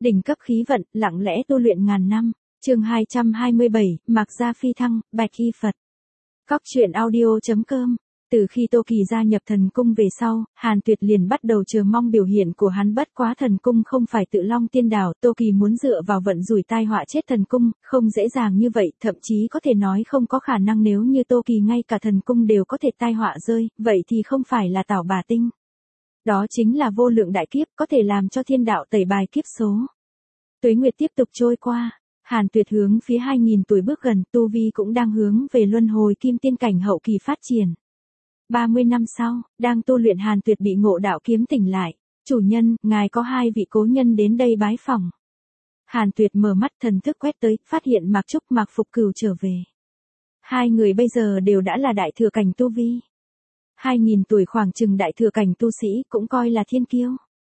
Đỉnh cấp khí vận, lặng lẽ tu luyện ngàn năm. Chương 227, Mạc Gia phi thăng, Bạch Y Phật. Cóc truyện audio.com. Từ khi Tô Kỳ gia nhập thần cung về sau, Hàn Tuyệt liền bắt đầu chờ mong biểu hiện của hắn, bất quá thần cung không phải Tự Long Tiên Đảo, Tô Kỳ muốn dựa vào vận rủi tai họa chết thần cung, không dễ dàng như vậy, thậm chí có thể nói không có khả năng. Nếu như Tô Kỳ ngay cả thần cung đều có thể tai họa rơi, vậy thì không phải là Tảo Bà Tinh. Đó chính là vô lượng đại kiếp, có thể làm cho thiên đạo tẩy bài kiếp số. Tuế nguyệt tiếp tục trôi qua, Hàn Tuyệt hướng phía 2000 tuổi bước gần, tu vi cũng đang hướng về luân hồi kim tiên cảnh hậu kỳ phát triển. 30 năm sau, đang tu luyện Hàn Tuyệt bị Ngộ Đạo Kiếm tỉnh lại. Chủ nhân, ngài có 2 vị cố nhân đến đây bái phỏng. Hàn Tuyệt mở mắt thần thức quét tới, phát hiện Mạc Trúc Mạc Phục Cửu trở về. Hai người bây giờ đều đã là đại thừa cảnh tu vi. 2000 tuổi khoảng chừng đại thừa cảnh tu sĩ, cũng coi là thiên kiêu.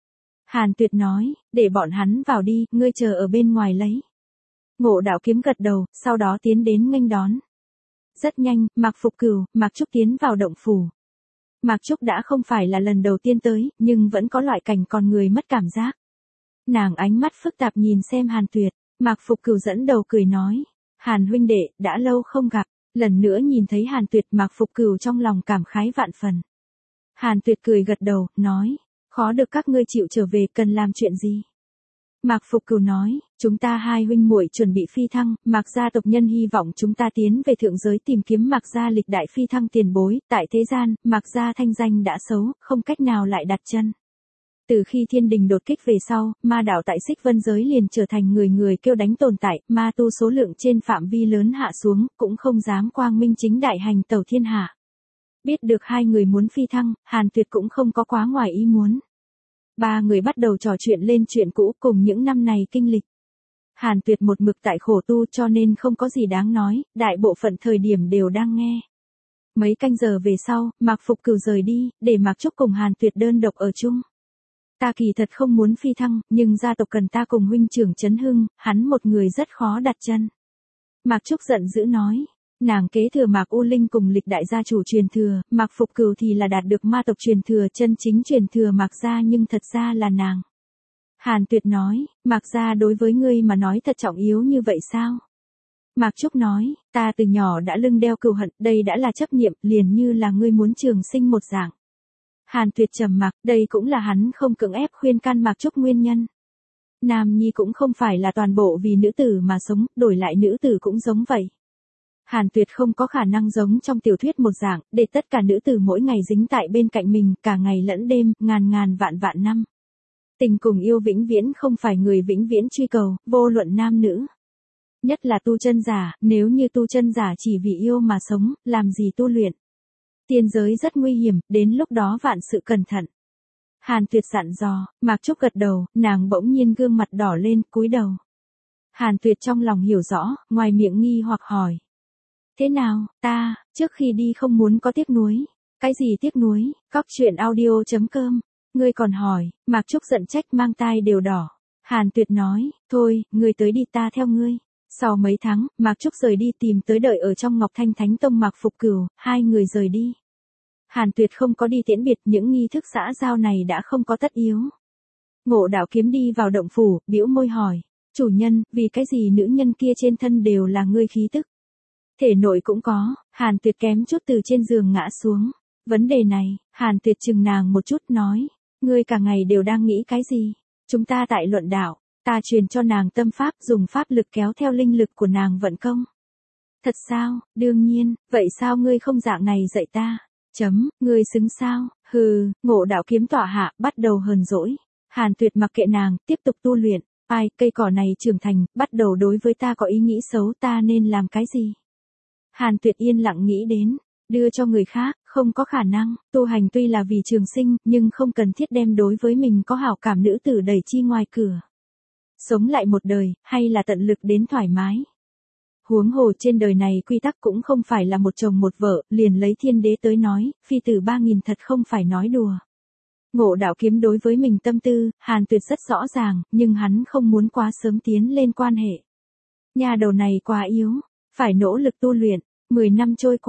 Hàn Tuyệt nói, để bọn hắn vào đi, ngươi chờ ở bên ngoài lấy. Ngộ Đạo Kiếm gật đầu, sau đó tiến đến nghênh đón. Rất nhanh, Mạc Phục Cửu, Mạc Trúc tiến vào động phủ. Mạc Trúc đã không phải là lần đầu tiên tới, nhưng vẫn có loại cảnh con người mất cảm giác. Nàng ánh mắt phức tạp nhìn xem Hàn Tuyệt, Mạc Phục Cửu dẫn đầu cười nói, Hàn huynh đệ, đã lâu không gặp. Lần nữa nhìn thấy Hàn Tuyệt, Mạc Phục Cửu trong lòng cảm khái vạn phần. Hàn Tuyệt cười gật đầu, nói, khó được các ngươi chịu trở về, cần làm chuyện gì? Mạc Phục Cửu nói, chúng ta hai huynh muội chuẩn bị phi thăng, Mạc gia tộc nhân hy vọng chúng ta tiến về thượng giới tìm kiếm Mạc gia lịch đại phi thăng tiền bối, tại thế gian, Mạc gia thanh danh đã xấu, không cách nào lại đặt chân. Từ khi thiên đình đột kích về sau, ma đạo tại Xích Vân giới liền trở thành người người kêu đánh tồn tại, ma tu số lượng trên phạm vi lớn hạ xuống, cũng không dám quang minh chính đại hành tẩu thiên hạ. Biết được hai người muốn phi thăng, Hàn Tuyệt cũng không có quá ngoài ý muốn. Ba người bắt đầu trò chuyện lên chuyện cũ cùng những năm này kinh lịch. Hàn Tuyệt một mực tại khổ tu cho nên không có gì đáng nói, đại bộ phận thời điểm đều đang nghe. Mấy canh giờ về sau, Mạc Phục Cửu rời đi, để Mạc Trúc cùng Hàn Tuyệt đơn độc ở chung. Ta kỳ thật không muốn phi thăng, nhưng gia tộc cần ta cùng huynh trưởng chấn hưng, hắn một người rất khó đặt chân. Mạc Trúc giận dữ nói, nàng kế thừa Mạc U Linh cùng lịch đại gia chủ truyền thừa, Mạc Phục Cửu thì là đạt được ma tộc truyền thừa, chân chính truyền thừa Mạc gia, nhưng thật ra là nàng. Hàn Tuyệt nói, Mạc gia đối với ngươi mà nói thật trọng yếu như vậy sao? Mạc Trúc nói, ta từ nhỏ đã lưng đeo cừu hận, đây đã là chấp niệm, liền như là ngươi muốn trường sinh một dạng. Hàn Tuyệt trầm mặc, đây cũng là hắn không cưỡng ép khuyên can Mạc Trúc nguyên nhân. Nam nhi cũng không phải là toàn bộ vì nữ tử mà sống, đổi lại nữ tử cũng giống vậy. Hàn Tuyệt không có khả năng giống trong tiểu thuyết một dạng, để tất cả nữ tử mỗi ngày dính tại bên cạnh mình, cả ngày lẫn đêm, ngàn ngàn vạn vạn năm. Tình cùng yêu vĩnh viễn không phải người vĩnh viễn truy cầu, vô luận nam nữ. Nhất là tu chân giả, nếu như tu chân giả chỉ vì yêu mà sống, làm gì tu luyện. Tiên giới rất nguy hiểm, đến lúc đó vạn sự cẩn thận. Hàn Tuyệt dặn dò, Mạc Trúc gật đầu, nàng bỗng nhiên gương mặt đỏ lên, cúi đầu. Hàn Tuyệt trong lòng hiểu rõ, ngoài miệng nghi hoặc hỏi. Thế nào, ta, trước khi đi không muốn có tiếc nuối. Cái gì tiếc nuối? Cóc truyện audio.com. Ngươi còn hỏi, Mạc Trúc giận trách mang tai đều đỏ. Hàn Tuyệt nói, thôi, ngươi tới đi ta theo ngươi. Sau mấy tháng, Mạc Trúc rời đi tìm tới đợi ở trong Ngọc Thanh Thánh Tông Mạc Phục Cửu, hai người rời đi. Hàn Tuyệt không có đi tiễn biệt, những nghi thức xã giao này đã không có tất yếu. Ngộ Đạo Kiếm đi vào động phủ, bĩu môi hỏi, chủ nhân, vì cái gì nữ nhân kia trên thân đều là ngươi khí tức? Thể nội cũng có. Hàn Tuyệt kém chút từ trên giường ngã xuống. Vấn đề này, Hàn Tuyệt chừng nàng một chút nói, ngươi cả ngày đều đang nghĩ cái gì? Chúng ta tại luận đạo. Ta truyền cho nàng tâm pháp, dùng pháp lực kéo theo linh lực của nàng vận công. Thật sao? Đương nhiên, vậy sao ngươi không dạng này dạy ta? Ngươi xứng sao? Hừ, Ngộ Đạo Kiếm tỏa hạ, bắt đầu hờn dỗi. Hàn Tuyệt mặc kệ nàng, tiếp tục tu luyện. Ai, cây cỏ này trưởng thành, bắt đầu đối với ta có ý nghĩ xấu, ta nên làm cái gì? Hàn Tuyệt yên lặng nghĩ đến, đưa cho người khác, không có khả năng, tu hành tuy là vì trường sinh, nhưng không cần thiết đem đối với mình có hảo cảm nữ tử đẩy chi ngoài cửa. Sống lại một đời, hay là tận lực đến thoải mái. Huống hồ trên đời này quy tắc cũng không phải là một chồng một vợ, liền lấy thiên đế tới nói, phi tử 3000 thật không phải nói đùa. Ngộ Đạo Kiếm đối với mình tâm tư, Hàn Tuyệt rất rõ ràng, nhưng hắn không muốn quá sớm tiến lên quan hệ. Nhà đầu này quá yếu, phải nỗ lực tu luyện. 10 năm trôi qua,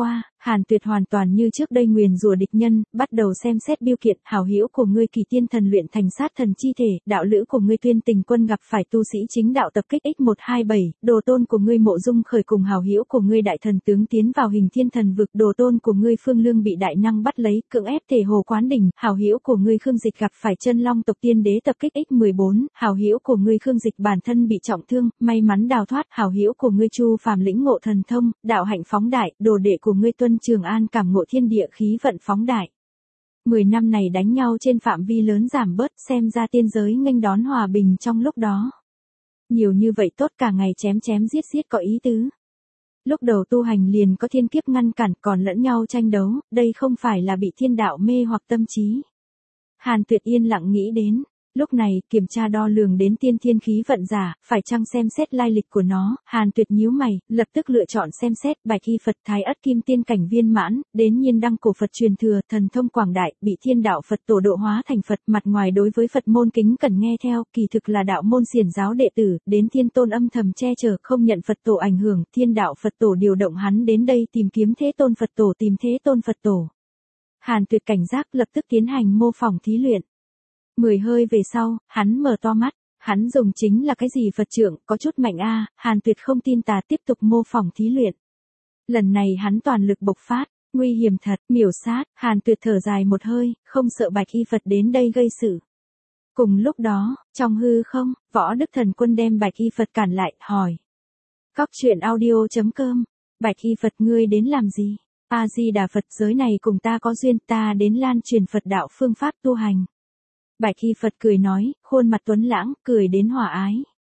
Hàn Tuyệt hoàn toàn như trước đây nguyền rủa địch nhân, bắt đầu xem xét biêu kiện, hảo hữu của ngươi Kỳ Tiên Thần luyện thành sát thần chi thể, đạo lữ của ngươi Tuyên Tình Quân gặp phải tu sĩ chính đạo tập kích X127, đồ tôn của ngươi Mộ Dung Khởi cùng hảo hữu của ngươi Đại Thần tướng tiến vào Hình Thiên Thần vực, đồ tôn của ngươi Phương Lương bị đại năng bắt lấy, cưỡng ép thể Hồ Quán Đỉnh, hảo hữu của ngươi Khương Dịch gặp phải Chân Long tộc tiên đế tập kích X14, hảo hữu của ngươi Khương Dịch bản thân bị trọng thương, may mắn đào thoát, hảo hữu của ngươi Chu Phàm lĩnh ngộ thần thông, đạo hạnh phóng đại, đồ đệ của ngươi Tuân Trường An cảm ngộ thiên địa khí vận phóng đại. 10 năm này đánh nhau trên phạm vi lớn giảm bớt, xem ra tiên giới nghênh đón hòa bình trong lúc đó. Nhiều như vậy tốt, cả ngày chém chém giết giết có ý tứ. Lúc đầu tu hành liền có thiên kiếp ngăn cản, còn lẫn nhau tranh đấu, đây không phải là bị thiên đạo mê hoặc tâm trí. Hàn Tuyệt yên lặng nghĩ đến. Lúc này, kiểm tra đo lường đến tiên thiên khí vận giả, phải chăng xem xét lai lịch của nó, Hàn Tuyệt nhíu mày, lập tức lựa chọn xem xét, Bạch Y Phật Thái Ất Kim Tiên cảnh viên mãn, đến Nhiên Đăng cổ Phật truyền thừa, thần thông quảng đại, bị thiên đạo Phật tổ độ hóa thành Phật, mặt ngoài đối với Phật môn kính cẩn nghe theo, kỳ thực là đạo môn xiển giáo đệ tử, đến Thiên Tôn âm thầm che chở, không nhận Phật tổ ảnh hưởng, thiên đạo Phật tổ điều động hắn đến đây tìm kiếm Thế Tôn Phật tổ, tìm Thế Tôn Phật tổ. Hàn Tuyệt cảnh giác, lập tức tiến hành mô phỏng thí luyện. 10 hơi về sau, hắn mở to mắt, hắn dùng chính là cái gì Phật trượng, có chút mạnh a, Hàn Tuyệt không tin tà, tiếp tục mô phỏng thí luyện. Lần này hắn toàn lực bộc phát, nguy hiểm thật, miểu sát, Hàn Tuyệt thở dài một hơi, không sợ Bạch Y Phật đến đây gây sự. Cùng lúc đó, trong hư không, Võ Đức Thần Quân đem Bạch Y Phật cản lại, hỏi. Cóc truyện audio.com, Bạch Y Phật ngươi đến làm gì? A-di-đà Phật, giới này cùng ta có duyên, ta đến lan truyền Phật đạo phương pháp tu hành. Bạch Y Phật cười nói, khuôn mặt tuấn lãng, cười đến hòa ái.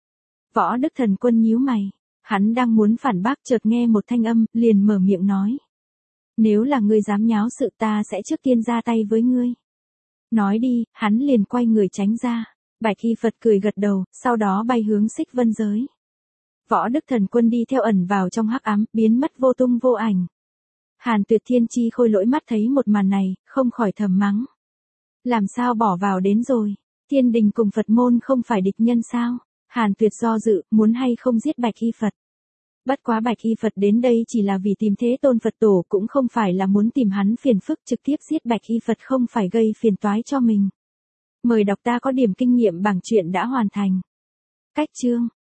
Võ Đức Thần Quân nhíu mày, hắn đang muốn phản bác chợt nghe một thanh âm, liền mở miệng nói. Nếu là ngươi dám nháo sự ta sẽ trước tiên ra tay với ngươi. Nói đi, hắn liền quay người tránh ra. Bạch Y Phật cười gật đầu, sau đó bay hướng Xích Vân giới. Võ Đức Thần Quân đi theo ẩn vào trong hắc ám, biến mất vô tung vô ảnh. Hàn Tuyệt Thiên Chi Khôi lỗi mắt thấy một màn này, không khỏi thầm mắng. Làm sao bỏ vào đến rồi? Thiên đình cùng Phật môn không phải địch nhân sao? Hàn Tuyệt do dự, muốn hay không giết Bạch Y Phật. Bất quá Bạch Y Phật đến đây chỉ là vì tìm Thế Tôn Phật tổ, cũng không phải là muốn tìm hắn phiền phức, trực tiếp giết Bạch Y Phật không phải gây phiền toái cho mình. Mời đọc, ta có điểm kinh nghiệm bảng truyện đã hoàn thành. Cách chương